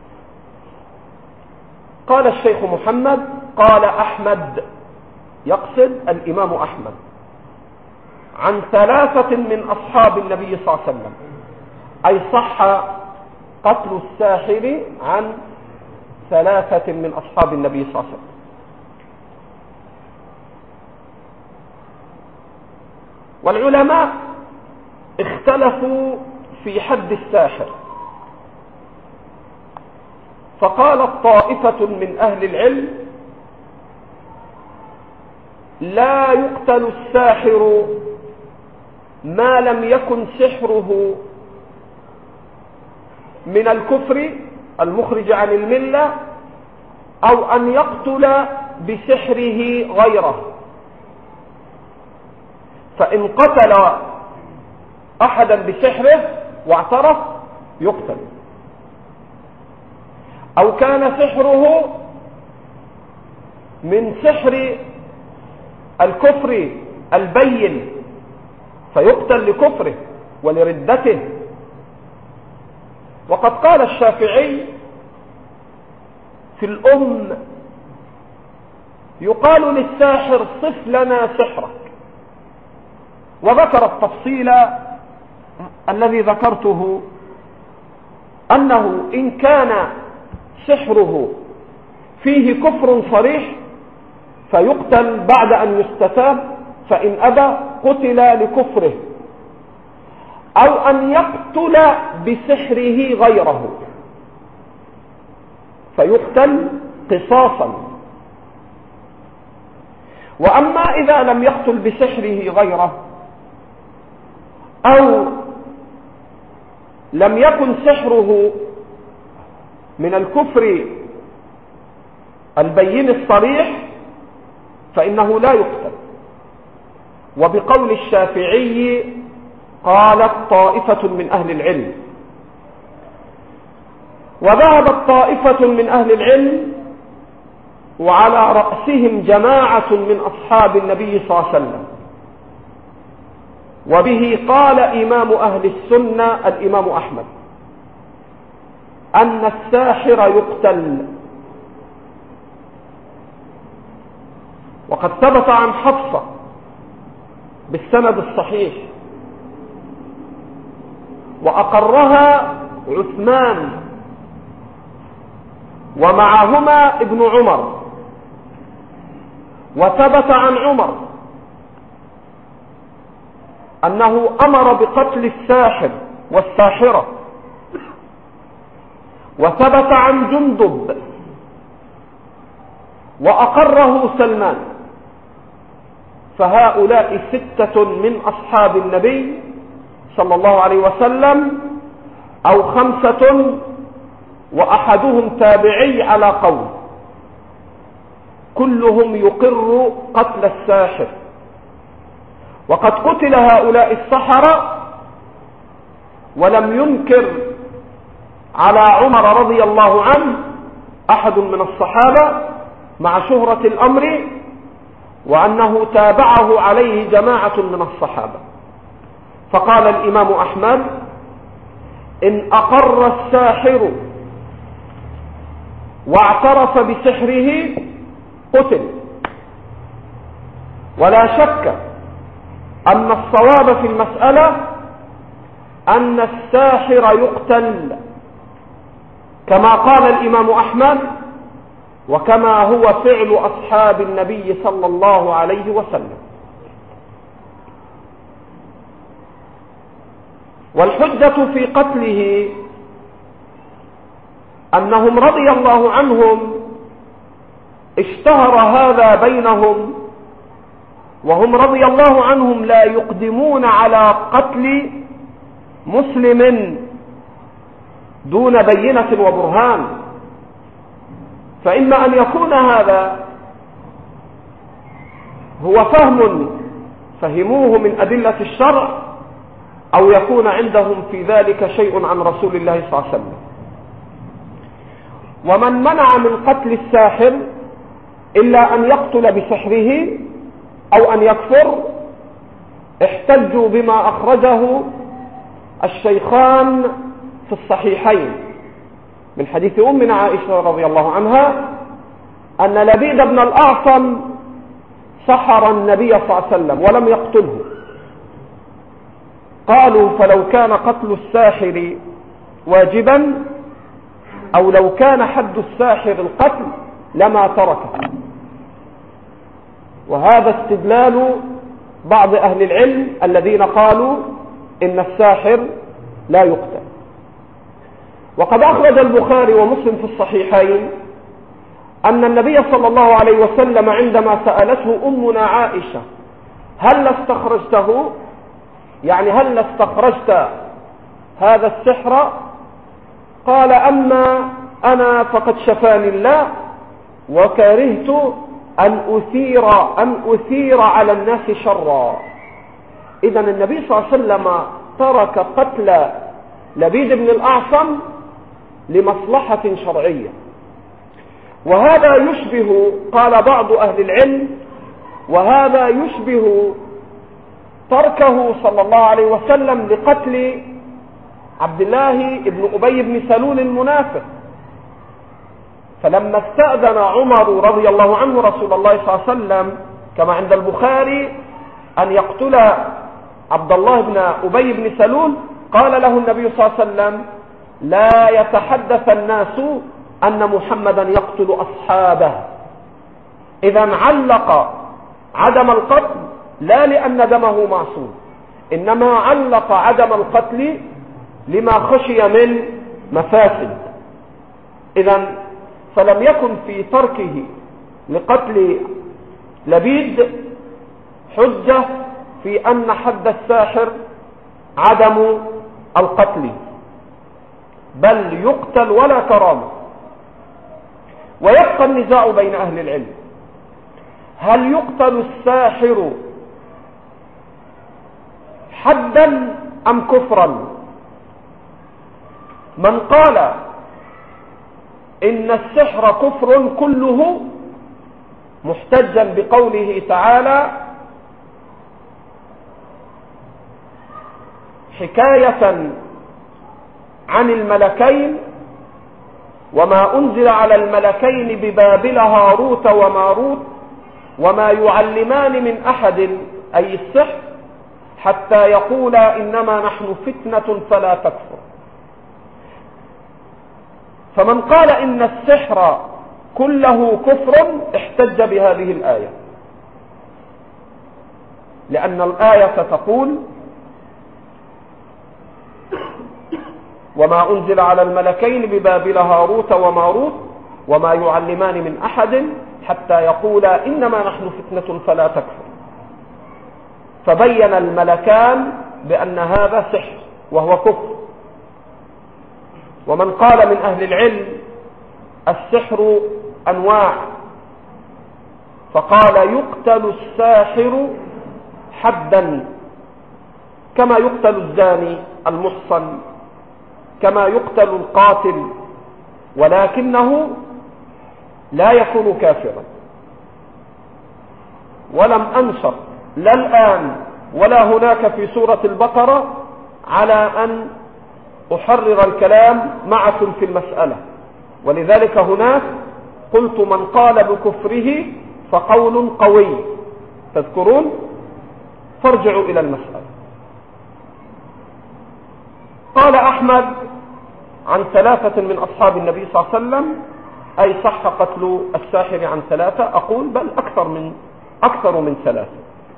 قال الشيخ محمد: قال أحمد، يقصد الإمام أحمد، عن ثلاثة من أصحاب النبي صلى الله عليه وسلم، أي صح قتل الساحر عن ثلاثة من أصحاب النبي صلى الله عليه وسلم. والعلماء اختلفوا في حد الساحر، فقالت طائفة من أهل العلم: لا يقتل الساحر ما لم يكن سحره من الكفر المخرج عن الملة، أو أن يقتل بسحره غيره. فإن قتل أحدا بسحره واعترف يقتل، أو كان سحره من سحر الكفر البين فيقتل لكفره ولردته. وقد قال الشافعي في الأم: يقال للساحر صف لنا سحرك، وذكر التفصيل الذي ذكرته، أنه إن كان سحره فيه كفر صريح فيقتل بعد أن يستتاب، فإن أبى قتل لكفره، أو أن يقتل بسحره غيره فيقتل قصاصا. وأما إذا لم يقتل بسحره غيره، أو لم يكن سحره من الكفر البين الصريح، فإنه لا يقتل. وبقول الشافعي قالت طائفة من أهل العلم. وذهبت طائفة من أهل العلم وعلى رأسهم جماعة من أصحاب النبي صلى الله عليه وسلم وبه قال إمام أهل السنة الإمام أحمد أن الساحر يقتل. وقد ثبت عن حفصة بالسند الصحيح وأقرها عثمان ومعهما ابن عمر، وثبت عن عمر أنه أمر بقتل الساحر والساحرة، وثبت عن جندب وأقره سلمان. فهؤلاء ستة من أصحاب النبي صلى الله عليه وسلم، أو خمسة وأحدهم تابعي على قول، كلهم يقر قتل الساحر. وقد قتل هؤلاء السحرة ولم ينكر على عمر رضي الله عنه أحد من الصحابة مع شهرة الأمر، وأنه تابعه عليه جماعة من الصحابة. فقال الإمام أحمد: إن أقر الساحر واعترف بسحره قتل. ولا شك أن الصواب في المسألة أن الساحر يقتل كما قال الإمام أحمد، وكما هو فعل أصحاب النبي صلى الله عليه وسلم. والحجة في قتله أنهم رضي الله عنهم اشتهر هذا بينهم، وهم رضي الله عنهم لا يقدمون على قتل مسلم دون بينة وبرهان. فإما أن يكون هذا هو فهم فهموه من أدلة الشرع، أو يكون عندهم في ذلك شيء عن رسول الله صلى الله عليه وسلم. ومن منع من قتل الساحر إلا أن يقتل بسحره أو أن يكفر احتجوا بما أخرجه الشيخان في الصحيحين من حديث أمنا عائشة رضي الله عنها أن لبيد بن الأعصم سحر النبي صلى الله عليه وسلم ولم يقتله. قالوا: فلو كان قتل الساحر واجبا، أو لو كان حد الساحر القتل لما تركه. وهذا استدلال بعض أهل العلم الذين قالوا إن الساحر لا يقتل. وقد أخرج البخاري ومسلم في الصحيحين أن النبي صلى الله عليه وسلم عندما سألته أمنا عائشة: هل استخرجته؟ يعني هل استخرجت هذا السحر؟ قال: أما أنا فقد شفاني الله، وكرهت أن أثير, أن أثير على الناس شرا. إذن النبي صلى الله عليه وسلم ترك قتل لبيد بن الأعصم لمصلحة شرعية. وهذا يشبه، قال بعض أهل العلم، وهذا يشبه تركه صلى الله عليه وسلم لقتل عبد الله بن أبي بن سلول المنافق. فلما استأذن عمر رضي الله عنه رسول الله صلى الله عليه وسلم كما عند البخاري أن يقتل عبد الله بن أبي بن سلول، قال له النبي صلى الله عليه وسلم: لا يتحدث الناس أن محمدا يقتل أصحابه. إذا علق عدم القتل لا لأن دمه معصوم، إنما علق عدم القتل لما خشي من مفاسد. إذا فلم يكن في تركه لقتل لبيد حجة في أن حد الساحر عدم القتل، بل يقتل ولا كرامة. ويبقى النزاع بين أهل العلم: هل يقتل الساحر حدا أم كفرا؟ من قال إن السحر كفر كله محتجا بقوله تعالى: حكاية عن الملكين وما أنزل على الملكين ببابل هاروت وماروت وما يعلمان من أحد أي السحر حتى يقولا إنما نحن فتنة فلا تكفر. فمن قال إن السحر كله كفر احتج بهذه الآية، لأن الآية تقول وما أنزل على الملكين ببابل هاروت وماروت وما يعلمان من أحد حتى يقولا إنما نحن فتنة فلا تكفر، فبين الملكان بأن هذا سحر وهو كفر. ومن قال من أهل العلم السحر أنواع، فقال يقتل الساحر حدا كما يقتل الزاني المحصن، كما يقتل القاتل، ولكنه لا يكون كافرا. ولم أنشر لا الآن ولا هناك في سورة البقرة على أن أحرر الكلام معكم في المسألة، ولذلك هناك قلت من قال بكفره فقول قوي، تذكرون؟ فارجعوا إلى المسألة. قال أحمد عن ثلاثة من أصحاب النبي صلى الله عليه وسلم، أي صح قتل الساحر عن ثلاثة، أقول بل أكثر من أكثر من ثلاثة.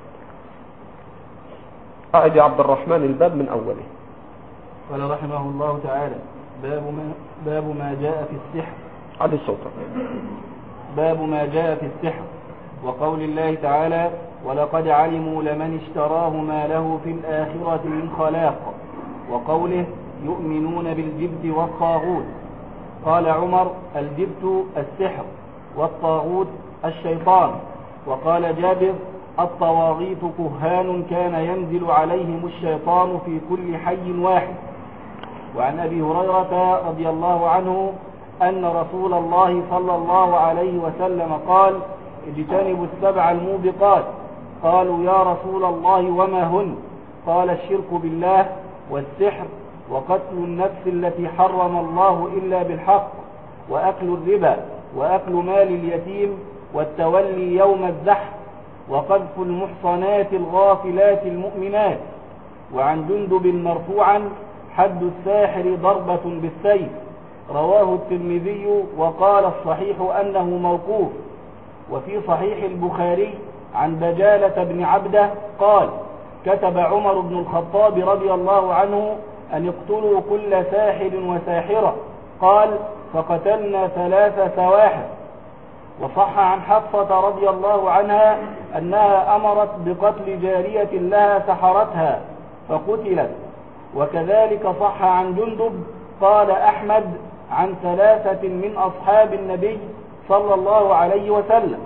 أعد عبد الرحمن الباب من أوله. قال رحمه الله تعالى باب ما, باب ما جاء في السحر. عد الصوت. باب ما جاء في السحر وقول الله تعالى ولقد علموا لمن اشتراه ما له في الآخرة من خلاق، وقوله يؤمنون بالجبت والطاغوت. قال عمر الجبت السحر والطاغوت الشيطان. وقال جابر الطواغيت كهان كان ينزل عليهم الشيطان في كل حي واحد. وعن أبي هريرة رضي الله عنه أن رسول الله صلى الله عليه وسلم قال اجتنبوا السبع الموبقات. قالوا يا رسول الله وما هن؟ قال الشرك بالله والسحر وقتل النفس التي حرم الله إلا بالحق وأكل الربا وأكل مال اليتيم والتولي يوم الزحف وقذف المحصنات الغافلات المؤمنات. وعن جندب مرفوعا حد الساحر ضربة بالسيف. رواه الترمذي وقال الصحيح أنه موقوف. وفي صحيح البخاري عن بجالة بن عبده قال كتب عمر بن الخطاب رضي الله عنه أن يقتلوا كل ساحر وساحرة. قال فقتلنا ثلاث سواحر. وصح عن حفصة رضي الله عنها أنها أمرت بقتل جارية لها سحرتها فقتلت. وكذلك صح عن جندب قال أحمد عن ثلاثة من أصحاب النبي صلى الله عليه وسلم.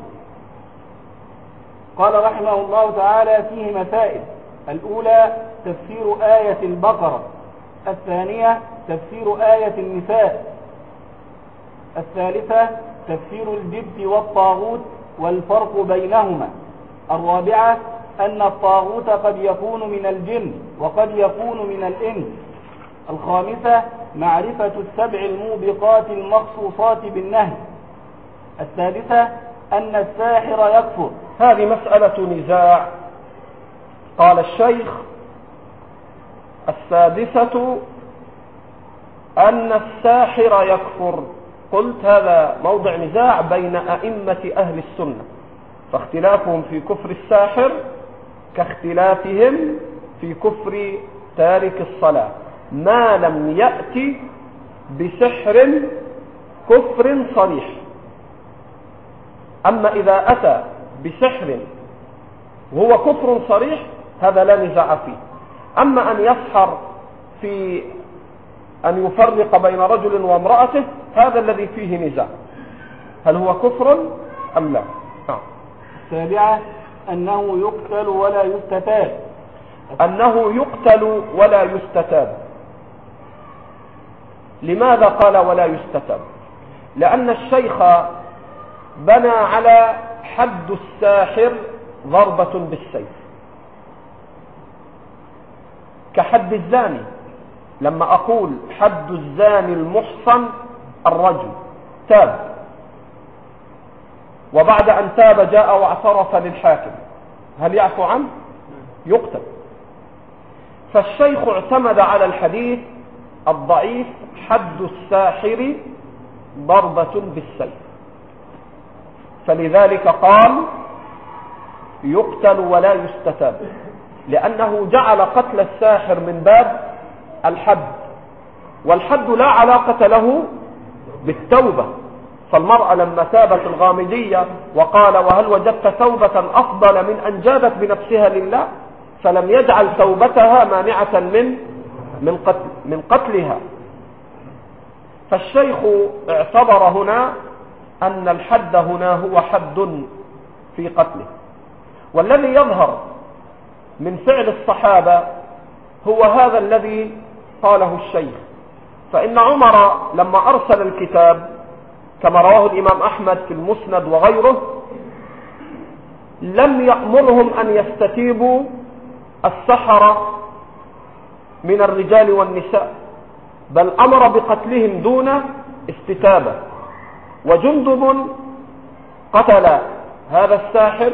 قال رحمه الله تعالى فيه مسائل: الأولى تفسير آية البقرة، الثانية تفسير آية النساء، الثالثة تفسير الجبت والطاغوت والفرق بينهما، الرابعة أن الطاغوت قد يكون من الجن وقد يكون من الإنس، الخامسة معرفة السبع الموبقات المخصوصات بالنهي، السادسة أن الساحر يكفر. هذه مسألة نزاع. قال الشيخ السادسة أن الساحر يكفر. قلت هذا موضع نزاع بين أئمة أهل السنة، فاختلافهم في كفر الساحر كاختلافهم في كفر تارك الصلاة ما لم يأتي بسحر كفر صريح. أما إذا أتى بسحر وهو كفر صريح هذا لا نزاع فيه. أما أن يسحر في أن يفرق بين رجل وامرأته هذا الذي فيه نزاع، هل هو كفر أم لا؟ نعم. السابعة أنه يقتل ولا يستتاب. أنه يقتل ولا يستتاب. لماذا قال ولا يستتاب؟ لأن الشيخ بنى على حد الساحر ضربة بالسيف، كحد الزاني. لما أقول حد الزاني المحصن الرجل تاب، وبعد أن تاب جاء واعترف للحاكم، هل يعفو عنه؟ يقتل. فالشيخ اعتمد على الحديث الضعيف حد الساحر ضربة بالسيف، فلذلك قال يقتل ولا يستتاب، لأنه جعل قتل الساحر من باب الحد، والحد لا علاقة له بالتوبة. فالمرأة لما تابت الغامدية وقال وهل وجدت توبة أفضل من أن جادت بنفسها لله، فلم يجعل توبتها مانعة من من قتل من قتلها. فالشيخ اعتبر هنا أن الحد هنا هو حد في قتله. والذي يظهر من فعل الصحابة هو هذا الذي قاله الشيخ. فإن عمر لما أرسل الكتاب كما رواه الإمام أحمد في المسند وغيره لم يأمرهم أن يستتيبوا السحرة من الرجال والنساء، بل أمر بقتلهم دون استتابة. وجندب قتل هذا الساحر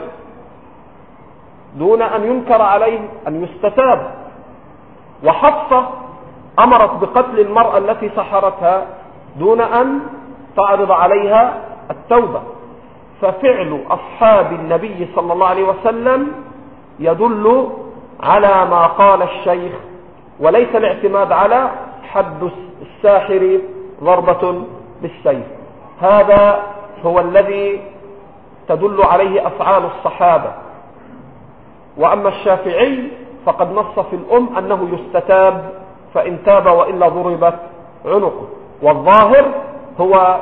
دون أن ينكر عليه أن يستتاب، وحفصة أمرت بقتل المرأة التي سحرتها دون أن تعرض عليها التوبة. ففعل أصحاب النبي صلى الله عليه وسلم يدل على ما قال الشيخ، وليس الاعتماد على حد الساحر ضربة بالسيف. هذا هو الذي تدل عليه أفعال الصحابة. وأما الشافعي فقد نص في الأم أنه يستتاب، فإن تاب وإلا ضربت عنقه. والظاهر هو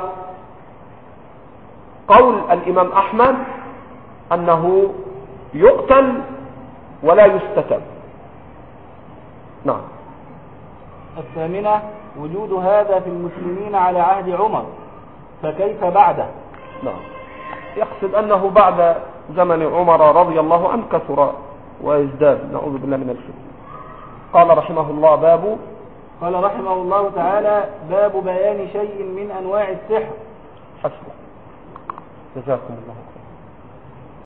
قول الإمام أحمد أنه يقتل ولا يستتاب. نعم. الثامنة وجود هذا في المسلمين على عهد عمر، فكيف بعده؟ نعم. يقصد أنه بعد زمن عمر رضي الله عنه كثر ويزداد، نعوذ بالله من الفتن. قال رحمه الله باب قال رحمه الله تعالى باب بيان شيء من أنواع السحر. حسبه. جزاكم الله خيرا.